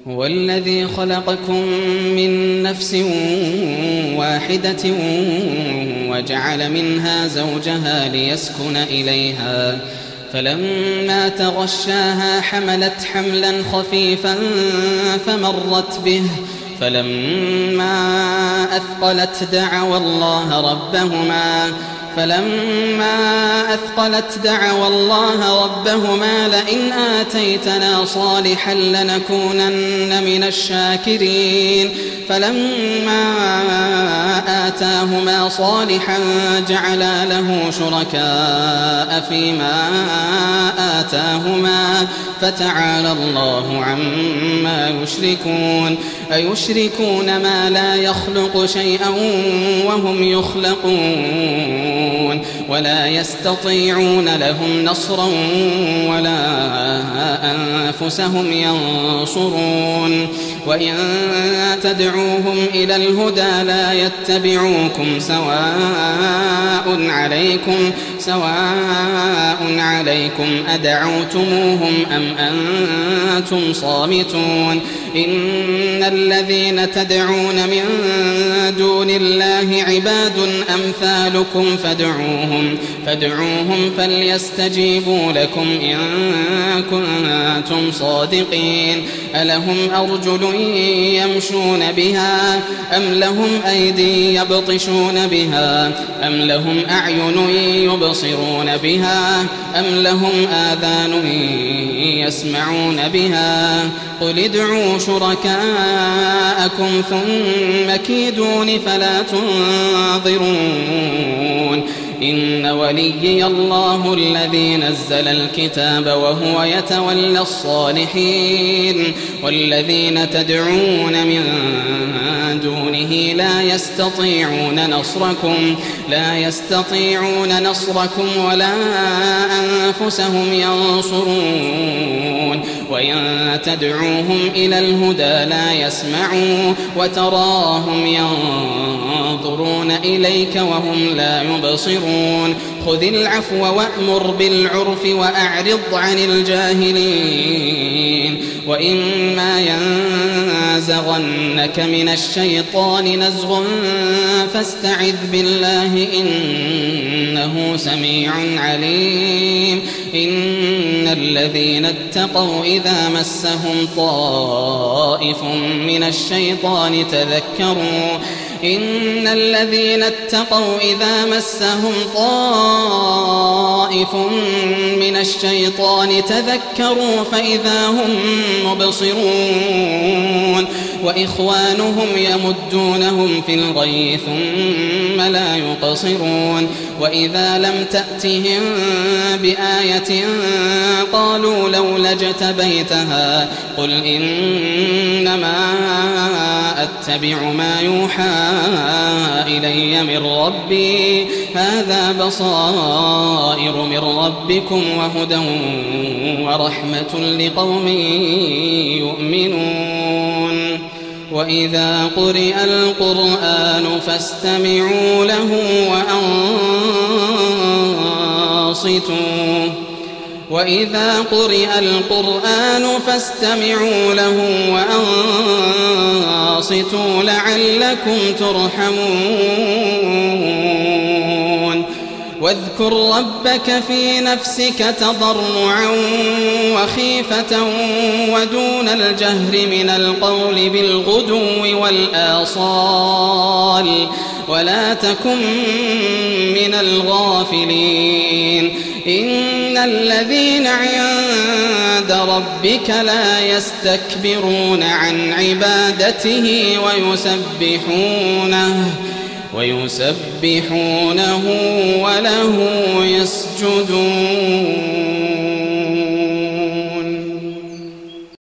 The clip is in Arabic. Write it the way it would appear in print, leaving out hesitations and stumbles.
هو الذي خلقكم من نفس واحدة وجعل منها زوجها ليسكن إليها فلما تغشاها حملت حملا خفيفا فمرت به فلما أثقلت دعوا الله ربهما لئن آتيتنا صالحا لنكونن من الشاكرين فلما آتاهما صالحا جعلا له شركاء فيما آتاهما فتعالى الله عما يشركون أيشركون ما لا يخلق شيئا وهم يخلقون ولا يستطيعون لهم نصرا ولا أنفسهم ينصرون وإن تدعوهم إلى الهدى لا يتبعوكم سواء عليكم أدعوتموهم أم أنتم صامتون إن الذين تدعون من دون الله عباد أمثالكم فادعوهم فليستجيبوا لكم إن كنتم صادقين ألهم أرجل يمشون بها أم لهم أيدي يبطشون بها أم لهم أعين يبصرون بها أم لهم آذان يسمعون بها قل ادعوا شركاءكم ثم كيدون فلا تنظرون إن وليي الله الذي نزل الكتاب وهو يتولى الصالحين والذين تدعون من دونه لا يستطيعون نصركم ولا أنفسهم ينصرون وإن تدعوهم إلى الهدى لا يسمعوا وتراهم ينظرون إليك وهم لا يبصرون خذ العفو وأمر بالعرف وأعرض عن الجاهلين وإما ينزغنك من الشيطان نزغ فاستعذ بالله إنه سميع عليم إن الذين اتقوا إذا مسهم طائف من الشيطان تذكروا فإذا هم مبصرون وإخوانهم يمدونهم في الغي ثم لا يقصرون وإذا لم تأتهم بآية قالوا لولا اجتبيتها قل إنما أتبع ما يوحى إلي من ربي هذا بصائر من ربكم وهدى ورحمة لقوم يؤمنون وإذا قرئ القرآن فاستمعوا له وأنصتوا لعلكم ترحمون واذكر ربك في نفسك تضرعا وخيفة ودون الجهر من القول بالغدو والآصال ولا تكن من الغافلين إن الذين عند ربك لا يستكبرون عن عبادته ويسبحونه وله يسجدون